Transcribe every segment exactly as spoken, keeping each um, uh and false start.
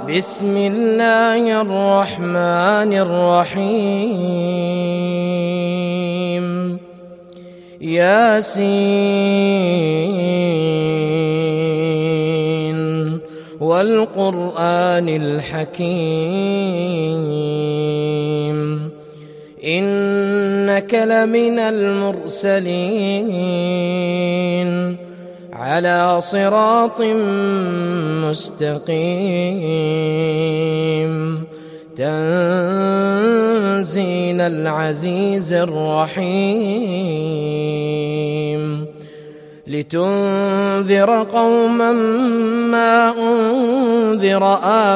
بسم الله الرحمن الرحيم ياسين والقرآن الحكيم إنك لمن المرسلين على صراط مستقيم تنزيل العزيز الرحيم لتنذر قوما ما أنذر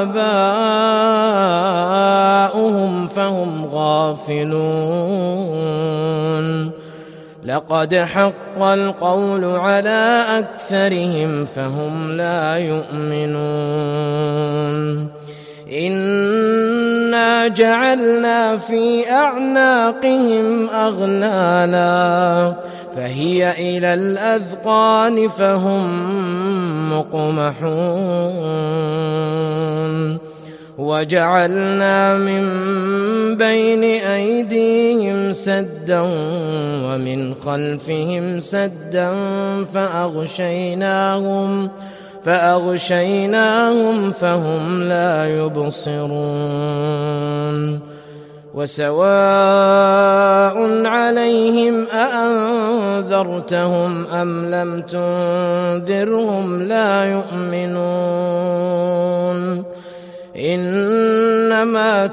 آباؤهم فهم غافلون لقد حق القول على أكثرهم فهم لا يؤمنون إنا جعلنا في أعناقهم أغلالا فهي إلى الأذقان فهم مقمحون وجعلنا من بين أيديهم سدا ومن خلفهم سدا فأغشيناهم فأغشيناهم فهم لا يبصرون وسواء عليهم أأنذرتهم أم لم تنذرهم لا يؤمنون إنما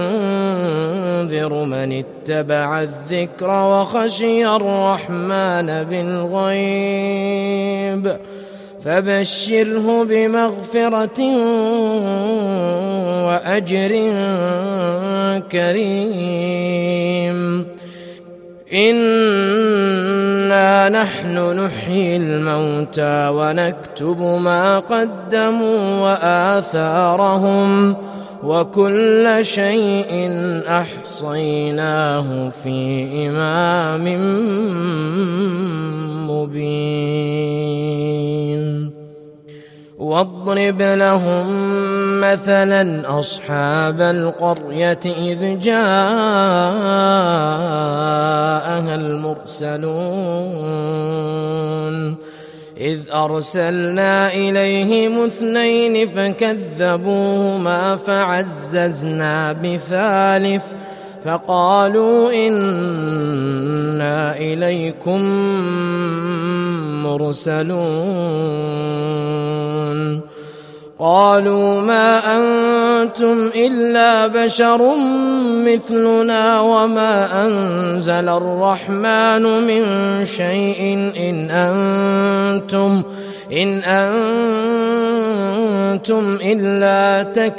تنذر من اتبع الذكر وخشي الرحمن بالغيب فبشره بمغفرة وأجر كريم إنا نحن نحيي الموتى ونكتب ما قدموا وآثارهم وكل شيء أحصيناه في إمام مبين واضرب لهم مثلا أصحاب القرية إذ جاءها المرسلون إذ أرسلنا إليهم اثنين فكذبوهما فعززنا بثالث فقالوا إنا إليكم مرسلون قالوا ما أنتم إلا بشر مثلنا وما أنزل الرحمن من شيء إن أنتم إن أنتم إلا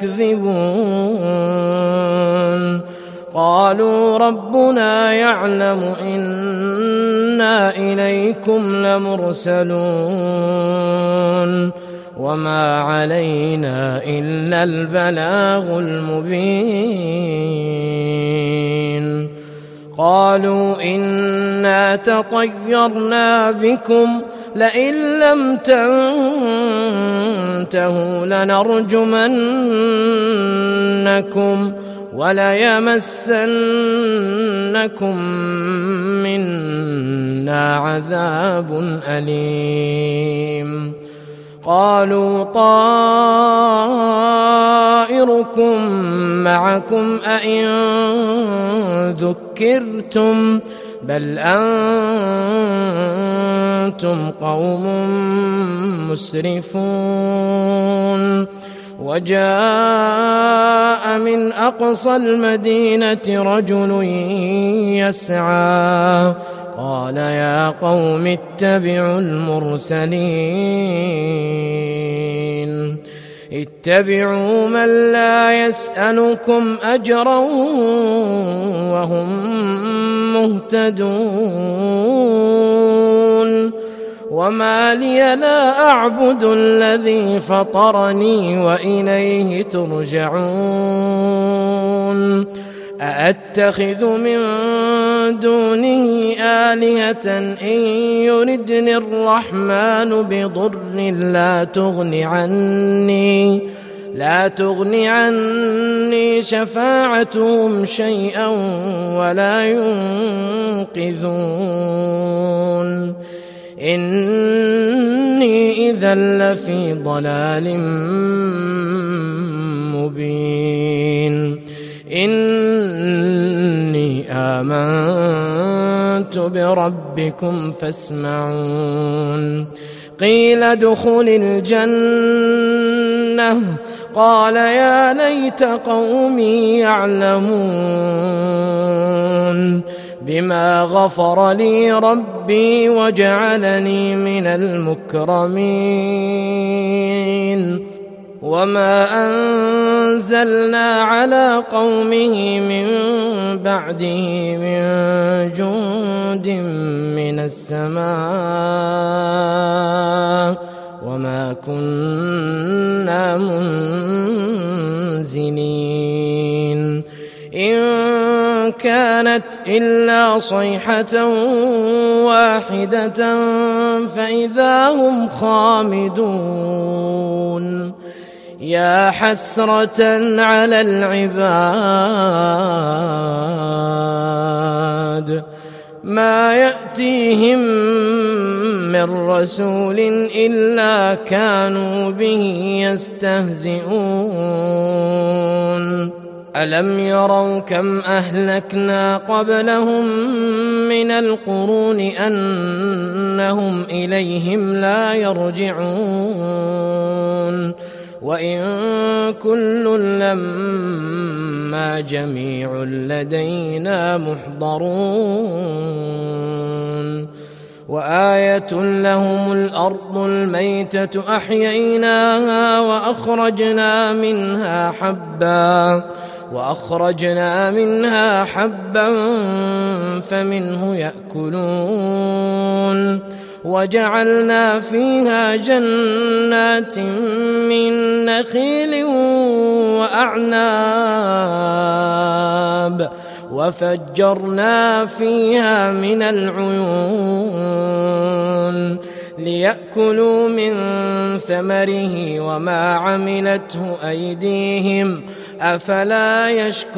تكذبون قالوا ربنا يعلم إنا إليكم لمرسلون وما علينا إلا البلاغ المبين قالوا إنا تطيرنا بكم لئن لم تنتهوا لنرجمنكم وليمسنكم منا عذاب أليم قالوا طائركم معكم أئن ذكرتم بل أنتم قوم مسرفون وجاء من أقصى المدينة رجل يسعى قال يا قوم اتبعوا المرسلين اتبعوا من لا يسألكم أجرا وهم مهتدون وما لي لا أعبد الذي فطرني وإليه ترجعون أأتخذ من دونه آلهة إن يردني الرحمن بضر لا تغن عني لا تغن عني شفاعتهم شيئا ولا ينقذون إني إذا لفي ضلال مبين إني آمنت بربكم فاسمعون قيل ادخل الجنة قال يا ليت قومي يعلمون بما غفر لي ربي وجعلني من المكرمين وما أنزلنا على قومه من بعده من جند من السماء وما كنا منزلين إن كانت إلا صيحة واحدة فإذا هم خامدون يا حسرة على العباد ما يأتيهم من رسول إلا كانوا به يستهزئون ألم يروا كم أهلكنا قبلهم من القرون أنهم إليهم لا يرجعون وإن كل لما جميع لدينا محضرون وآية لهم الأرض الميتة أحييناها وأخرجنا منها حبا وأخرجنا منها حبا فمنه يأكلون وجعلنا فيها جنات من نخيل وأعناب وفجرنا فيها من العيون ليأكلوا من ثمره وما عملته أيديهم أفلا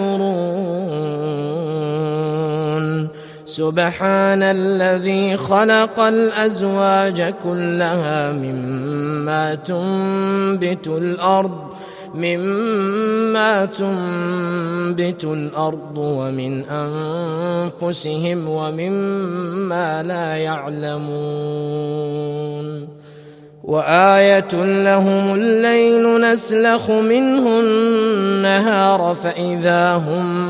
يشكرون سبحان الذي خلق الأزواج كلها مما تنبت الأرض مما تنبت الأرض ومن أنفسهم ومما لا يعلمون وآية لهم الليل نسلخ منه النهار فإذا هم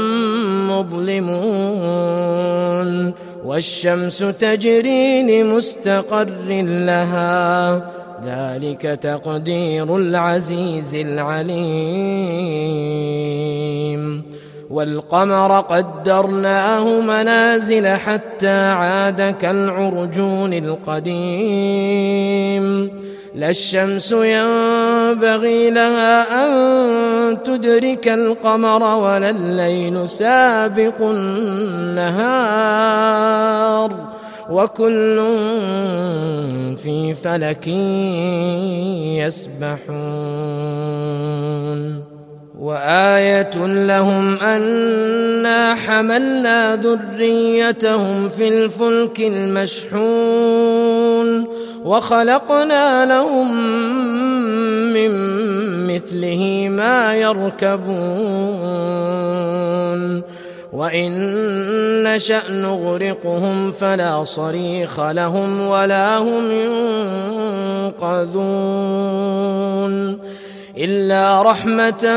مظلمون والشمس تجري لمستقر لها ذلك تقدير العزيز العليم والقمر قدرناه منازل حتى عاد كالعرجون القديم لا الشمس ينبغي لها أن تدرك القمر ولا الليل سابق النهار وكل في فلك يسبحون وآية لهم أنا حملنا ذريتهم في الفلك المشحون وخلقنا لهم من مثله ما يركبون وإن نشأ نغرقهم فلا صريخ لهم ولا هم ينقذون إلا رحمة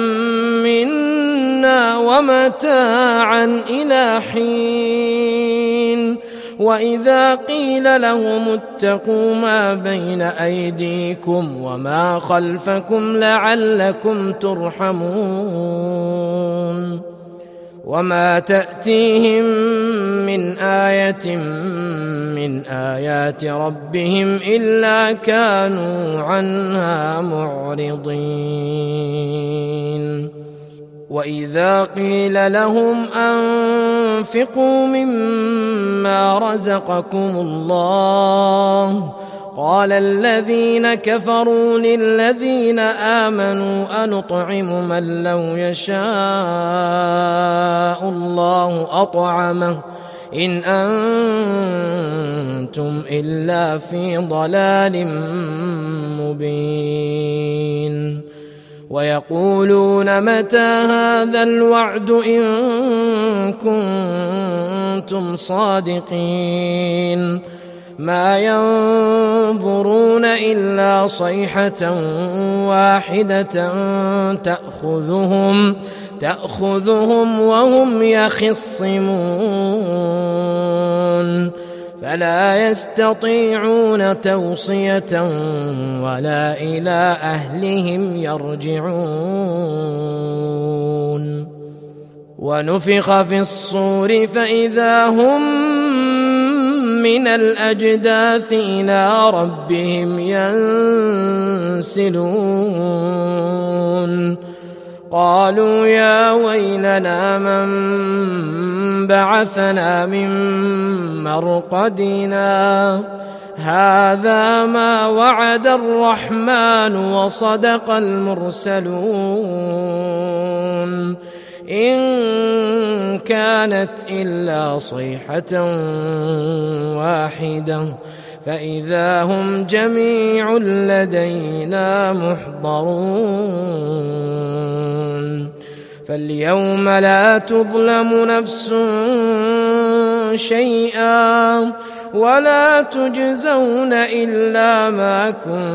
منا ومتاعا إلى حين وإذا قيل لهم اتقوا ما بين أيديكم وما خلفكم لعلكم ترحمون وما تأتيهم من آية من آيات ربهم إلا كانوا عنها معرضين وإذا قيل لهم أنفقوا مما رزقكم الله قال الذين كفروا للذين آمنوا أنطعم من لو يشاء الله أطعمه إن أنتم إلا في ضلال مبين ويقولون متى هذا الوعد إن كنتم صادقين ما ينظرون إلا صيحة واحدة تأخذهم تأخذهم وهم يخصمون فلا يستطيعون توصية ولا إلى أهلهم يرجعون ونفخ في الصور فإذا هم من الأجداث إلى ربهم ينسلون قالوا يا ويلنا من بعثنا من مرقدنا هذا ما وعد الرحمن وصدق المرسلون إن كانت إلا صيحة واحدة فإذا هم جميع لدينا محضرون فاليوم لا تظلم نفس شيئا ولا تجزون إلا ما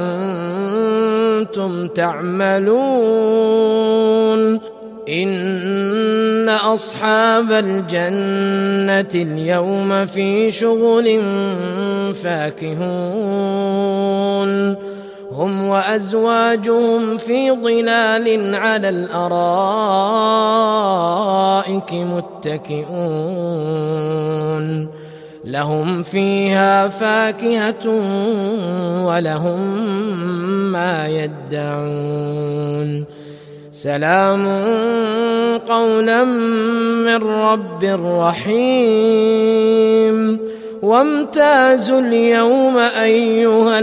كنتم تعملون إن أصحاب الجنة اليوم في شغل فاكهون هم وأزواجهم في ظلال على الأرائك متكئون لهم فيها فاكهة ولهم ما يدعون سلام قولا من رب رحيم وامتازوا اليوم أيها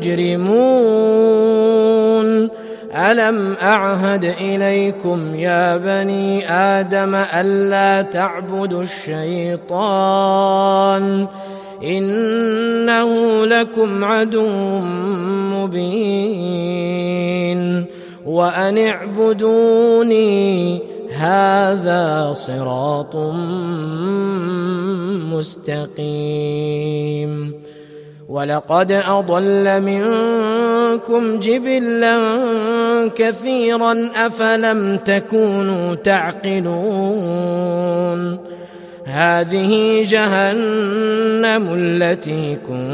المجرمون ألم أعهد إليكم يا بني آدم ألا تعبدوا الشيطان إنه لكم عدو مبين وأن اعبدوني هذا صراط مستقيم ولقد أضل منكم جبلا كثيرا أفلم تكونوا تعقلون هذه جهنم التي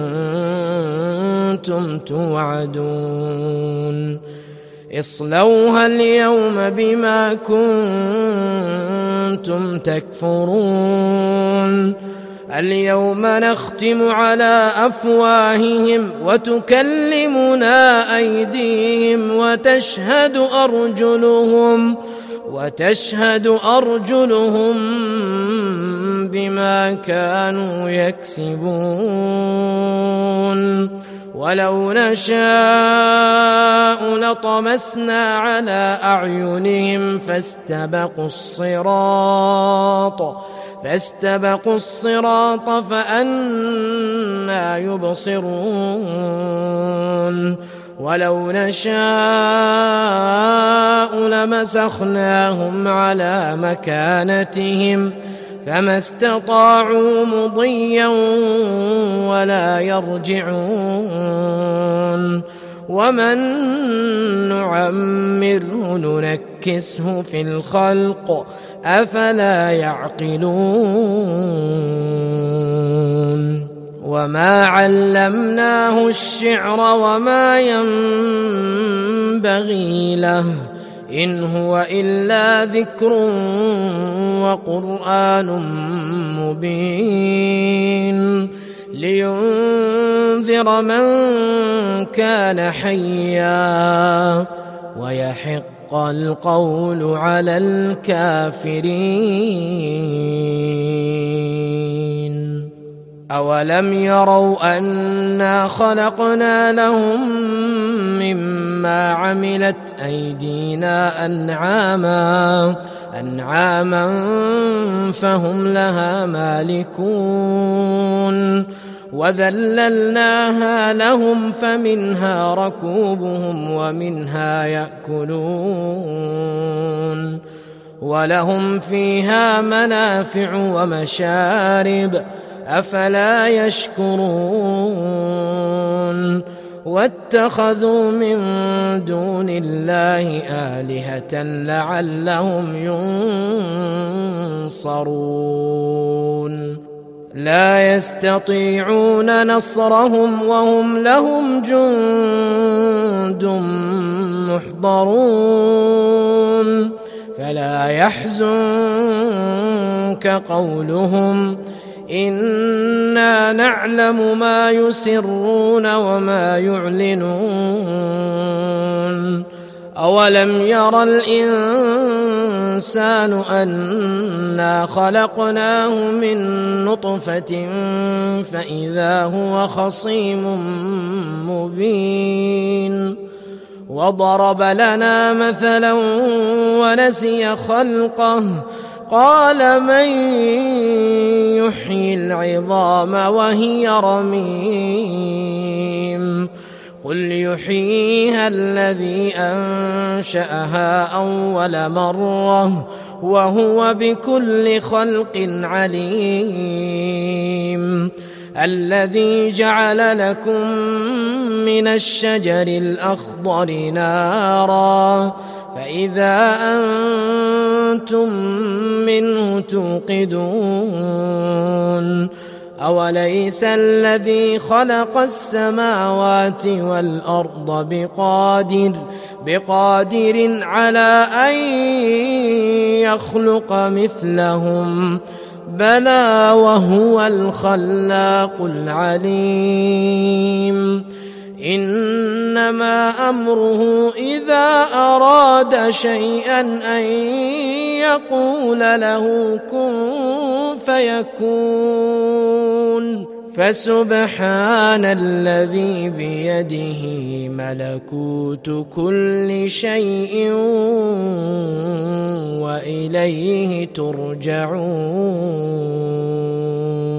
كنتم توعدون اصلوها اليوم بما كنتم تكفرون اليوم نختم على أفواههم وتكلمنا أيديهم وتشهد أرجلهم وتشهد أرجلهم بما كانوا يكسبون ولو نشاء لطمسنا على أعينهم فاستبقوا الصراط فاستبقوا الصراط فأنى يبصرون ولو نشاء لمسخناهم على مكانتهم فما استطاعوا مضيا ولا يرجعون ومن نعمره ننكسه في الخلق أفلا يعقلون وما علمناه الشعر وما ينبغي له إن هو إلا ذكر وقرآن مبين لينذر من كان حيا ويحق القول على الكافرين أولم يروا أنا خلقنا لهم مما عملت أيدينا أنعاما أنعاما فهم لها مالكون وذللناها لهم فمنها ركوبهم ومنها يأكلون ولهم فيها منافع ومشارب أفلا يشكرون واتخذوا من دون الله آلهة لعلهم ينصرون لا يستطيعون نصرهم وهم لهم جند محضرون فلا يحزنك قولهم إنا نعلم ما يسرون وما يعلنون أولم ير الإنسان أنا خلقناه من نطفة فإذا هو خصيم مبين وضرب لنا مثلا ونسي خلقه قال من يحيي العظام وهي رميم قل يحييها الذي أنشأها أول مرة وهو بكل خلق عليم الذي جعل لكم من الشجر الأخضر نارا فإذا أنتم منه توقدون أوليس الذي خلق السماوات والأرض بقادر بقادر على أن يخلق مثلهم بلى وهو الخلاق العليم إنما أمره إذا أراد شيئا أن يقول له كن فيكون فسبحان الذي بيده ملكوت كل شيء وإليه ترجعون.